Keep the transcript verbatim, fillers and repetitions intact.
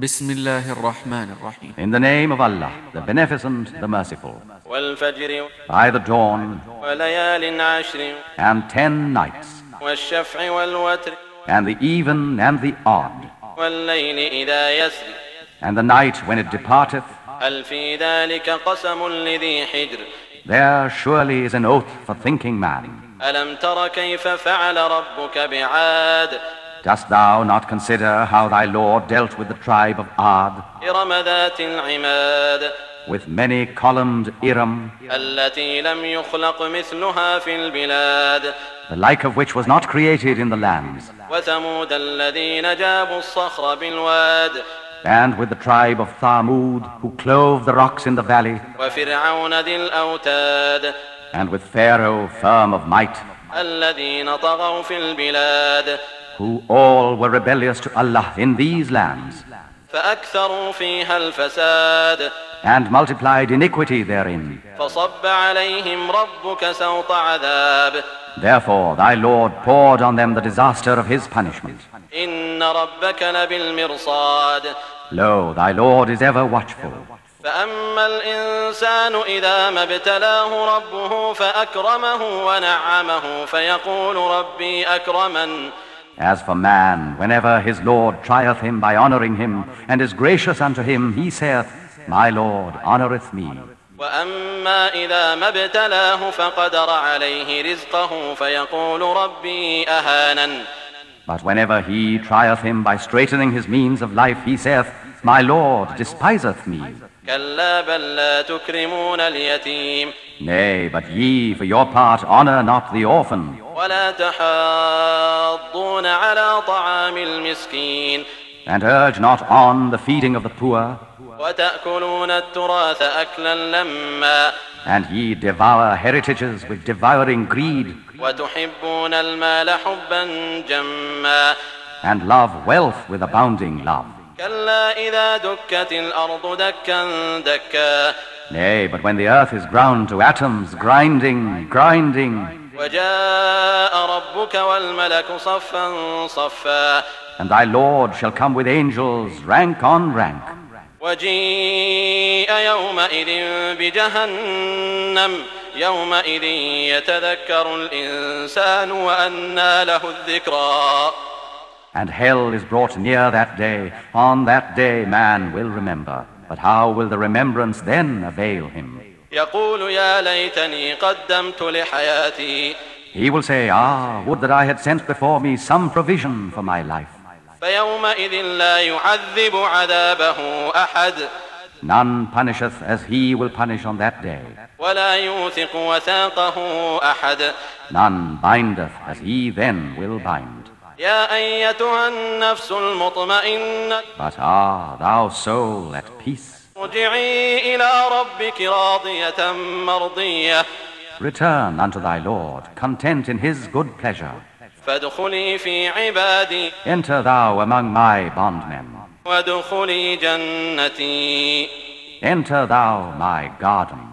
بسم الله الرحمن الرحيم. In the name of Allah, the Beneficent, the Merciful. والفجر By the dawn وليال عشر and ten nights, والشفع والوتر and the even and the odd, والليل إذا يسر and the night when it departeth. هل في ذلك قسم لذي حجر There surely is an oath for thinking man. ألم تر كيف فعل ربك بعاد Dost thou not consider how thy Lord dealt with the tribe of Ad, إرم ذات العماد with many columned Iram, التي لم يخلق مثلها في البلاد the like of which was not created in the lands, وثمود الذين جابوا الصخر بالواد and with the tribe of Thamud, who clove the rocks in the valley, وفرعون ذي الأوتاد and with Pharaoh firm of might, الذين طغوا في البلاد who all were rebellious to Allah in these lands, فأكثروا فيها الفساد and multiplied iniquity therein. فصب عليهم ربك سوط عذاب Therefore thy Lord poured on them the disaster of his punishment. إن ربك لبالمرصاد Lo, thy Lord is ever watchful. فأما الإنسان إذا ما ابتلاه ربه فأكرمه ونعمه فيقول ربي أكرمن As for man, whenever his Lord trieth him by honoring him, and is gracious unto him, he saith, My Lord honoureth me. وأما إذا ما ابتلاه فقدر عليه رزقه فيقول ربي أهانن But whenever he trieth him by straightening his means of life, he saith, My Lord despiseth me. كلا بل لا تكرمون اليتيم Nay, but ye, for your part, honour not the orphan, ولا تحاضون على طعام المسكين and urge not on the feeding of the poor, وتأكلون التراث أكلا لما and ye devour heritages with devouring greed, وتحبون المال حبا جما and love wealth with abounding love. كلا إذا دكت الأرض دكا دكا Nay, but when the earth is ground to atoms, grinding, grinding, وجاء ربك والملك صفا صفا and thy Lord shall come with angels, rank on rank, وجيء يومئذ بجهنم يومئذ يتذكر الإنسان وأنى له الذكرى and hell is brought near that day. On that day man will remember. But how will the remembrance then avail him? يقول يا ليتني قدمت لحياتي He will say, Ah, would that I had sent before me some provision for my life. فيومئذ لا يعذب عذابه أحد None punisheth as he will punish on that day. ولا يوثق وثاقه أحد None bindeth as he then will bind. يا أيتها النفس المطمئنة But ah, thou soul at peace, ارجعي إلى ربك راضية مرضية return unto thy Lord, content in his good pleasure. فادخلي في عبادي Enter thou among my bondmen. وادخلي جنتي Enter thou my garden.